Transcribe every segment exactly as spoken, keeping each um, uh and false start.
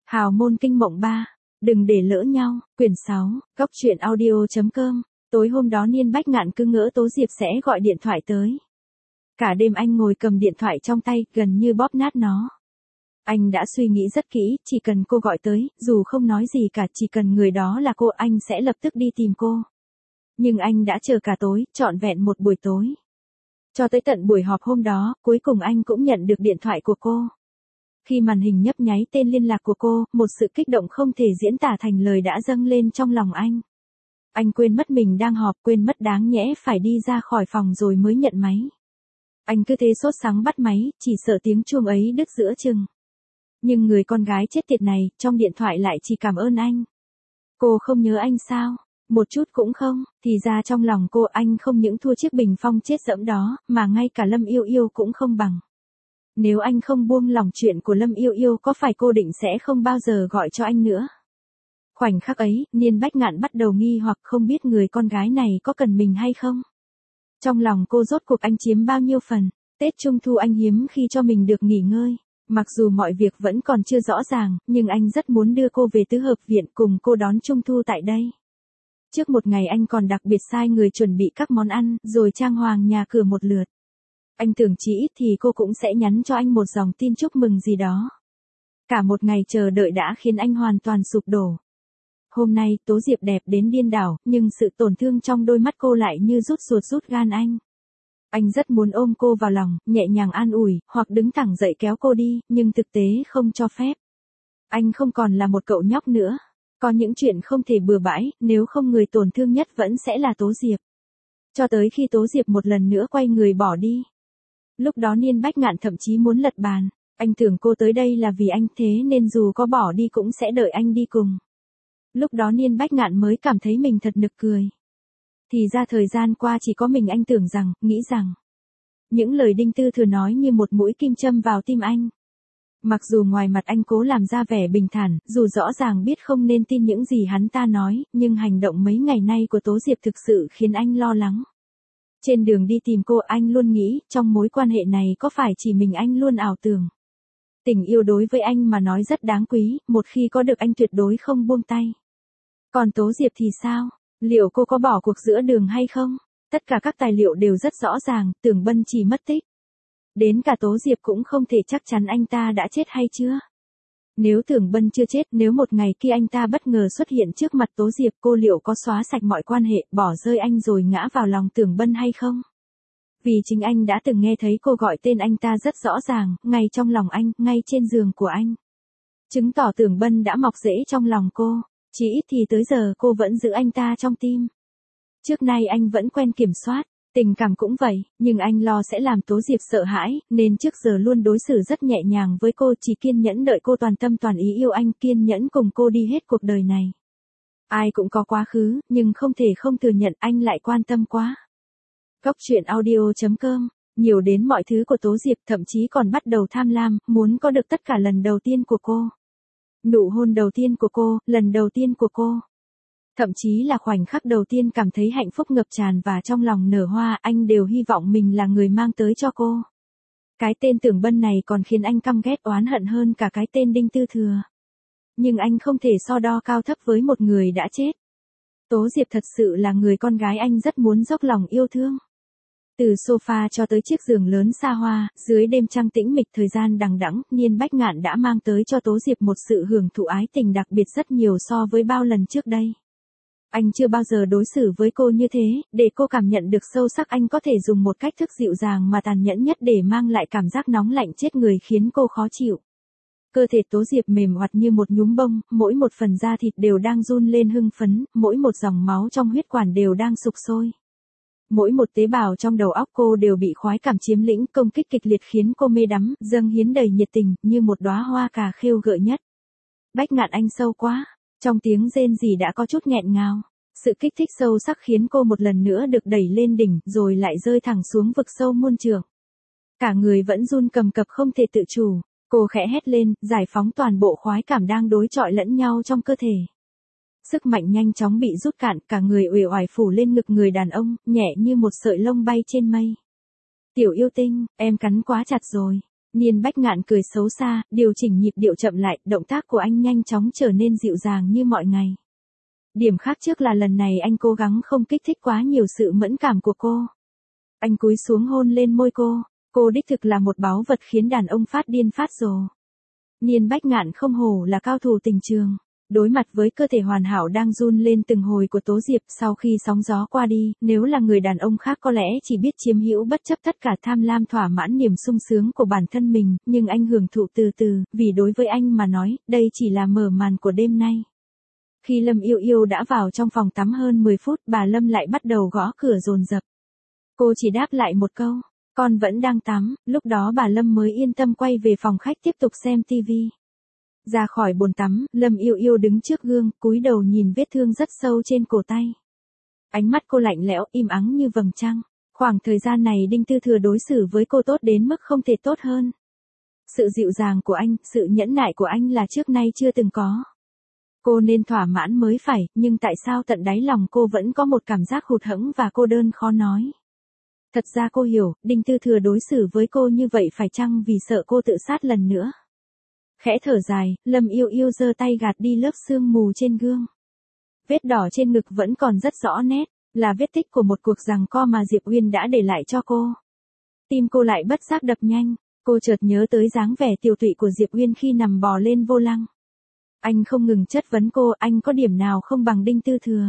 Hào môn kinh mộng ba. Đừng để lỡ nhau. Quyển sáu. Góc truyện audio.com. Tối hôm đó Niên Bách Ngạn cứ ngỡ Tố Diệp sẽ gọi điện thoại tới. Cả đêm anh ngồi cầm điện thoại trong tay, gần như bóp nát nó. Anh đã suy nghĩ rất kỹ, chỉ cần cô gọi tới, dù không nói gì cả, chỉ cần người đó là cô, anh sẽ lập tức đi tìm cô. Nhưng anh đã chờ cả tối, trọn vẹn một buổi tối. Cho tới tận buổi họp hôm đó, cuối cùng anh cũng nhận được điện thoại của cô. Khi màn hình nhấp nháy tên liên lạc của cô, một sự kích động không thể diễn tả thành lời đã dâng lên trong lòng anh. Anh quên mất mình đang họp, quên mất đáng nhẽ phải đi ra khỏi phòng rồi mới nhận máy. Anh cứ thế sốt sắng bắt máy, chỉ sợ tiếng chuông ấy đứt giữa chừng. Nhưng người con gái chết tiệt này, trong điện thoại lại chỉ cảm ơn anh. Cô không nhớ anh sao? Một chút cũng không, thì ra trong lòng cô anh không những thua chiếc bình phong chết dẫm đó, mà ngay cả Lâm Yêu Yêu cũng không bằng. Nếu anh không buông lòng chuyện của Lâm Yêu Yêu, có phải cô định sẽ không bao giờ gọi cho anh nữa? Khoảnh khắc ấy, Niên Bách Ngạn bắt đầu nghi hoặc không biết người con gái này có cần mình hay không. Trong lòng cô rốt cuộc anh chiếm bao nhiêu phần. Tết Trung Thu anh hiếm khi cho mình được nghỉ ngơi. Mặc dù mọi việc vẫn còn chưa rõ ràng, nhưng anh rất muốn đưa cô về tứ hợp viện cùng cô đón Trung Thu tại đây. Trước một ngày anh còn đặc biệt sai người chuẩn bị các món ăn, rồi trang hoàng nhà cửa một lượt. Anh tưởng chỉ ít thì cô cũng sẽ nhắn cho anh một dòng tin chúc mừng gì đó. Cả một ngày chờ đợi đã khiến anh hoàn toàn sụp đổ. Hôm nay, Tố Diệp đẹp đến điên đảo, nhưng sự tổn thương trong đôi mắt cô lại như rút ruột rút gan anh. Anh rất muốn ôm cô vào lòng, nhẹ nhàng an ủi, hoặc đứng thẳng dậy kéo cô đi, nhưng thực tế không cho phép. Anh không còn là một cậu nhóc nữa. Có những chuyện không thể bừa bãi, nếu không người tổn thương nhất vẫn sẽ là Tố Diệp. Cho tới khi Tố Diệp một lần nữa quay người bỏ đi. Lúc đó Niên Bách Ngạn thậm chí muốn lật bàn. Anh tưởng cô tới đây là vì anh, thế nên dù có bỏ đi cũng sẽ đợi anh đi cùng. Lúc đó Niên Bách Ngạn mới cảm thấy mình thật nực cười. Thì ra thời gian qua chỉ có mình anh tưởng rằng, nghĩ rằng. Những lời Đinh Tư Thừa nói như một mũi kim châm vào tim anh. Mặc dù ngoài mặt anh cố làm ra vẻ bình thản, dù rõ ràng biết không nên tin những gì hắn ta nói, nhưng hành động mấy ngày nay của Tố Diệp thực sự khiến anh lo lắng. Trên đường đi tìm cô anh luôn nghĩ, trong mối quan hệ này có phải chỉ mình anh luôn ảo tưởng. Tình yêu đối với anh mà nói rất đáng quý, một khi có được anh tuyệt đối không buông tay. Còn Tố Diệp thì sao? Liệu cô có bỏ cuộc giữa đường hay không? Tất cả các tài liệu đều rất rõ ràng, Tưởng Bân chỉ mất tích. Đến cả Tố Diệp cũng không thể chắc chắn anh ta đã chết hay chưa. Nếu Tưởng Bân chưa chết, nếu một ngày kia anh ta bất ngờ xuất hiện trước mặt Tố Diệp, cô liệu có xóa sạch mọi quan hệ, bỏ rơi anh rồi ngã vào lòng Tưởng Bân hay không? Vì chính anh đã từng nghe thấy cô gọi tên anh ta rất rõ ràng, ngay trong lòng anh, ngay trên giường của anh. Chứng tỏ Tưởng Bân đã mọc rễ trong lòng cô, chỉ ít thì tới giờ cô vẫn giữ anh ta trong tim. Trước nay anh vẫn quen kiểm soát. Tình cảm cũng vậy, nhưng anh lo sẽ làm Tố Diệp sợ hãi, nên trước giờ luôn đối xử rất nhẹ nhàng với cô, chỉ kiên nhẫn đợi cô toàn tâm toàn ý yêu anh, kiên nhẫn cùng cô đi hết cuộc đời này. Ai cũng có quá khứ, nhưng không thể không thừa nhận anh lại quan tâm quá. Góc truyện audio.com, nhiều đến mọi thứ của Tố Diệp, thậm chí còn bắt đầu tham lam, muốn có được tất cả lần đầu tiên của cô. Nụ hôn đầu tiên của cô, lần đầu tiên của cô. Thậm chí là khoảnh khắc đầu tiên cảm thấy hạnh phúc ngập tràn và trong lòng nở hoa, anh đều hy vọng mình là người mang tới cho cô. Cái tên Tưởng Bân này còn khiến anh căm ghét oán hận hơn cả cái tên Đinh Tư Thừa. Nhưng anh không thể so đo cao thấp với một người đã chết. Tố Diệp thật sự là người con gái anh rất muốn dốc lòng yêu thương. Từ sofa cho tới chiếc giường lớn xa hoa, dưới đêm trăng tĩnh mịch thời gian đằng đẵng, Niên Bách Ngạn đã mang tới cho Tố Diệp một sự hưởng thụ ái tình đặc biệt rất nhiều so với bao lần trước đây. Anh chưa bao giờ đối xử với cô như thế, để cô cảm nhận được sâu sắc anh có thể dùng một cách thức dịu dàng mà tàn nhẫn nhất để mang lại cảm giác nóng lạnh chết người khiến cô khó chịu. Cơ thể Tố Diệp mềm oặt như một nhúm bông, mỗi một phần da thịt đều đang run lên hưng phấn, mỗi một dòng máu trong huyết quản đều đang sục sôi. Mỗi một tế bào trong đầu óc cô đều bị khoái cảm chiếm lĩnh, công kích kịch liệt khiến cô mê đắm, dâng hiến đầy nhiệt tình, như một đóa hoa cà khêu gợi nhất. Bách Ngạn anh sâu quá. Trong tiếng rên rỉ đã có chút nghẹn ngào. Sự kích thích sâu sắc khiến cô một lần nữa được đẩy lên đỉnh, rồi lại rơi thẳng xuống vực sâu muôn trượng. Cả người vẫn run cầm cập không thể tự chủ. Cô khẽ hét lên, giải phóng toàn bộ khoái cảm đang đối chọi lẫn nhau trong cơ thể. Sức mạnh nhanh chóng bị rút cạn, cả người uể oải phủ lên ngực người đàn ông, nhẹ như một sợi lông bay trên mây. Tiểu yêu tinh, em cắn quá chặt rồi. Niên Bách Ngạn cười xấu xa, điều chỉnh nhịp điệu chậm lại, động tác của anh nhanh chóng trở nên dịu dàng như mọi ngày. Điểm khác trước là lần này anh cố gắng không kích thích quá nhiều sự mẫn cảm của cô. Anh cúi xuống hôn lên môi cô, cô đích thực là một báu vật khiến đàn ông phát điên phát rồ. Niên Bách Ngạn không hổ là cao thủ tình trường. Đối mặt với cơ thể hoàn hảo đang run lên từng hồi của Tố Diệp sau khi sóng gió qua đi, nếu là người đàn ông khác có lẽ chỉ biết chiếm hữu bất chấp tất cả tham lam thỏa mãn niềm sung sướng của bản thân mình, nhưng anh hưởng thụ từ từ, vì đối với anh mà nói, đây chỉ là mở màn của đêm nay. Khi Lâm Yêu Yêu đã vào trong phòng tắm hơn mười phút, bà Lâm lại bắt đầu gõ cửa dồn dập. Cô chỉ đáp lại một câu, con vẫn đang tắm, lúc đó bà Lâm mới yên tâm quay về phòng khách tiếp tục xem tivi. Ra khỏi bồn tắm, Lâm Yêu Yêu đứng trước gương, cúi đầu nhìn vết thương rất sâu trên cổ tay. Ánh mắt cô lạnh lẽo, im ắng như vầng trăng. Khoảng thời gian này Đinh Tư Thừa đối xử với cô tốt đến mức không thể tốt hơn. Sự dịu dàng của anh, sự nhẫn nại của anh là trước nay chưa từng có. Cô nên thỏa mãn mới phải, nhưng tại sao tận đáy lòng cô vẫn có một cảm giác hụt hẫng và cô đơn khó nói. Thật ra cô hiểu, Đinh Tư Thừa đối xử với cô như vậy phải chăng vì sợ cô tự sát lần nữa. Khẽ thở dài, Lâm Yêu Yêu giơ tay gạt đi lớp sương mù trên gương. Vết đỏ trên ngực vẫn còn rất rõ nét, là vết tích của một cuộc giằng co mà Diệp Uyên đã để lại cho cô. Tim cô lại bất giác đập nhanh, cô chợt nhớ tới dáng vẻ tiều tụy của Diệp Uyên khi nằm bò lên vô lăng. Anh không ngừng chất vấn cô, anh có điểm nào không bằng Đinh Tư Thừa.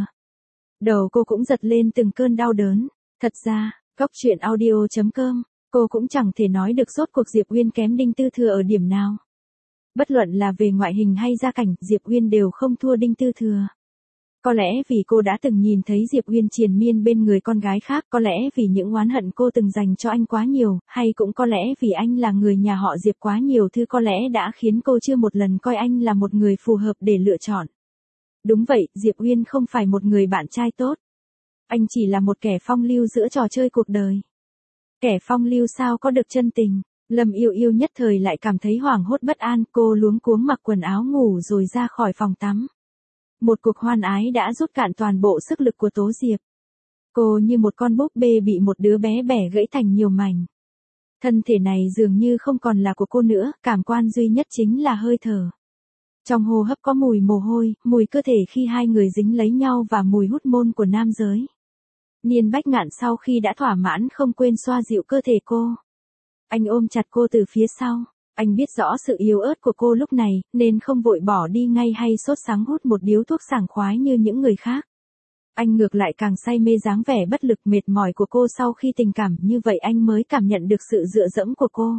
Đầu cô cũng giật lên từng cơn đau đớn. Thật ra, Cóc Truyện Audio chấm com, cô cũng chẳng thể nói được rốt cuộc Diệp Uyên kém Đinh Tư Thừa ở điểm nào. Bất luận là về ngoại hình hay gia cảnh, Diệp Uyên đều không thua Đinh Tư Thừa. Có lẽ vì cô đã từng nhìn thấy Diệp Uyên triền miên bên người con gái khác, có lẽ vì những oán hận cô từng dành cho anh quá nhiều, hay cũng có lẽ vì anh là người nhà họ Diệp quá nhiều thứ có lẽ đã khiến cô chưa một lần coi anh là một người phù hợp để lựa chọn. Đúng vậy, Diệp Uyên không phải một người bạn trai tốt. Anh chỉ là một kẻ phong lưu giữa trò chơi cuộc đời. Kẻ phong lưu sao có được chân tình. Lâm Yêu Yêu nhất thời lại cảm thấy hoảng hốt bất an, cô luống cuống mặc quần áo ngủ rồi ra khỏi phòng tắm. Một cuộc hoan ái đã rút cạn toàn bộ sức lực của Tố Diệp. Cô như một con búp bê bị một đứa bé bẻ gãy thành nhiều mảnh. Thân thể này dường như không còn là của cô nữa, cảm quan duy nhất chính là hơi thở. Trong hô hấp có mùi mồ hôi, mùi cơ thể khi hai người dính lấy nhau và mùi hút môn của nam giới. Niên Bách Ngạn sau khi đã thỏa mãn không quên xoa dịu cơ thể cô. Anh ôm chặt cô từ phía sau. Anh biết rõ sự yếu ớt của cô lúc này, nên không vội bỏ đi ngay hay sốt sắng hút một điếu thuốc sảng khoái như những người khác. Anh ngược lại càng say mê dáng vẻ bất lực mệt mỏi của cô sau khi tình cảm, như vậy anh mới cảm nhận được sự dựa dẫm của cô.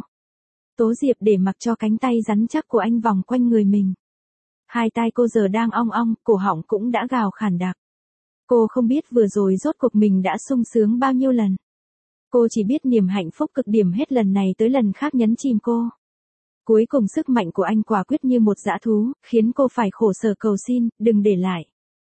Tố Diệp để mặc cho cánh tay rắn chắc của anh vòng quanh người mình. Hai tai cô giờ đang ong ong, cổ họng cũng đã gào khản đặc. Cô không biết vừa rồi rốt cuộc mình đã sung sướng bao nhiêu lần. Cô chỉ biết niềm hạnh phúc cực điểm hết lần này tới lần khác nhấn chìm cô. Cuối cùng sức mạnh của anh quả quyết như một dã thú, khiến cô phải khổ sở cầu xin, đừng để lại.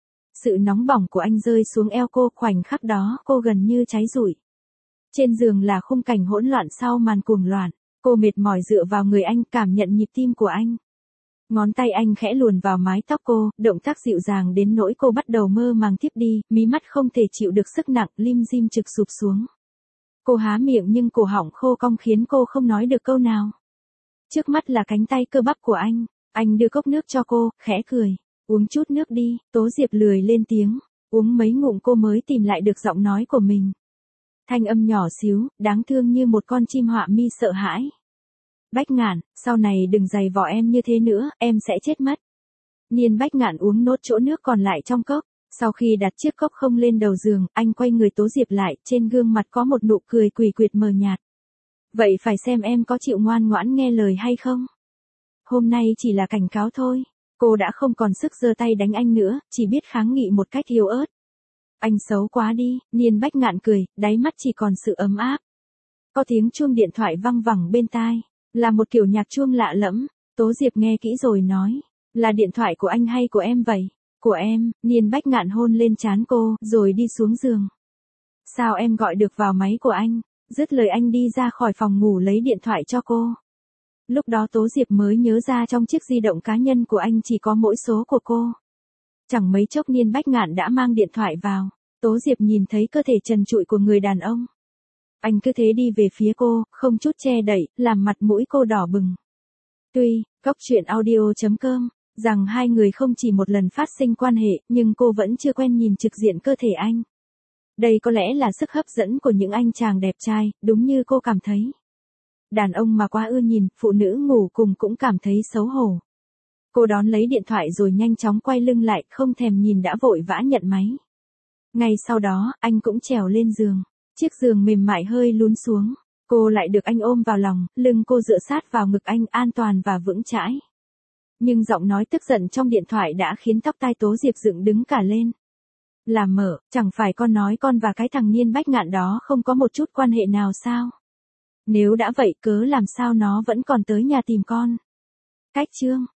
Sự nóng bỏng của anh rơi xuống eo cô, khoảnh khắc đó cô gần như cháy rụi. Trên giường là khung cảnh hỗn loạn sau màn cuồng loạn, cô mệt mỏi dựa vào người anh, cảm nhận nhịp tim của anh. Ngón tay anh khẽ luồn vào mái tóc cô, động tác dịu dàng đến nỗi cô bắt đầu mơ màng thiếp đi, mí mắt không thể chịu được sức nặng, lim dim trực sụp xuống. Cô há miệng nhưng cổ họng khô cong khiến cô không nói được câu nào. Trước mắt là cánh tay cơ bắp của anh, anh đưa cốc nước cho cô, khẽ cười, uống chút nước đi. Tố Diệp lười lên tiếng, uống mấy ngụm cô mới tìm lại được giọng nói của mình. Thanh âm nhỏ xíu, đáng thương như một con chim họa mi sợ hãi. Bách Ngạn, sau này đừng giày vò em như thế nữa, em sẽ chết mất. Niên Bách Ngạn uống nốt chỗ nước còn lại trong cốc. Sau khi đặt chiếc cốc không lên đầu giường, anh quay người Tố Diệp lại, trên gương mặt có một nụ cười quỷ quyệt mờ nhạt. Vậy phải xem em có chịu ngoan ngoãn nghe lời hay không. Hôm nay chỉ là cảnh cáo thôi. Cô đã không còn sức giơ tay đánh anh nữa, chỉ biết kháng nghị một cách yếu ớt. Anh xấu quá đi, Niên Bách Ngạn cười, đáy mắt chỉ còn sự ấm áp. Có tiếng chuông điện thoại văng vẳng bên tai, là một kiểu nhạc chuông lạ lẫm. Tố Diệp nghe kỹ rồi nói, là điện thoại của anh hay của em vậy? Của em. Niên Bách Ngạn hôn lên trán cô, rồi đi xuống giường. Sao em gọi được vào máy của anh? Dứt lời anh đi ra khỏi phòng ngủ lấy điện thoại cho cô. Lúc đó Tố Diệp mới nhớ ra trong chiếc di động cá nhân của anh chỉ có mỗi số của cô. Chẳng mấy chốc Niên Bách Ngạn đã mang điện thoại vào. Tố Diệp nhìn thấy cơ thể trần trụi của người đàn ông. Anh cứ thế đi về phía cô, không chút che đậy, làm mặt mũi cô đỏ bừng. Tuy, góc chuyện audio chấm com, rằng hai người không chỉ một lần phát sinh quan hệ, nhưng cô vẫn chưa quen nhìn trực diện cơ thể anh. Đây có lẽ là sức hấp dẫn của những anh chàng đẹp trai, đúng như cô cảm thấy. Đàn ông mà quá ưa nhìn, phụ nữ ngủ cùng cũng cảm thấy xấu hổ. Cô đón lấy điện thoại rồi nhanh chóng quay lưng lại, không thèm nhìn đã vội vã nhận máy. Ngay sau đó, anh cũng trèo lên giường. Chiếc giường mềm mại hơi lún xuống. Cô lại được anh ôm vào lòng, lưng cô dựa sát vào ngực anh, an toàn và vững chãi. Nhưng giọng nói tức giận trong điện thoại đã khiến tóc tai Tố Diệp dựng đứng cả lên. Làm mở, chẳng phải con nói con và cái thằng Niên Bách Ngạn đó không có một chút quan hệ nào sao? Nếu đã vậy cớ làm sao nó vẫn còn tới nhà tìm con? Cách chương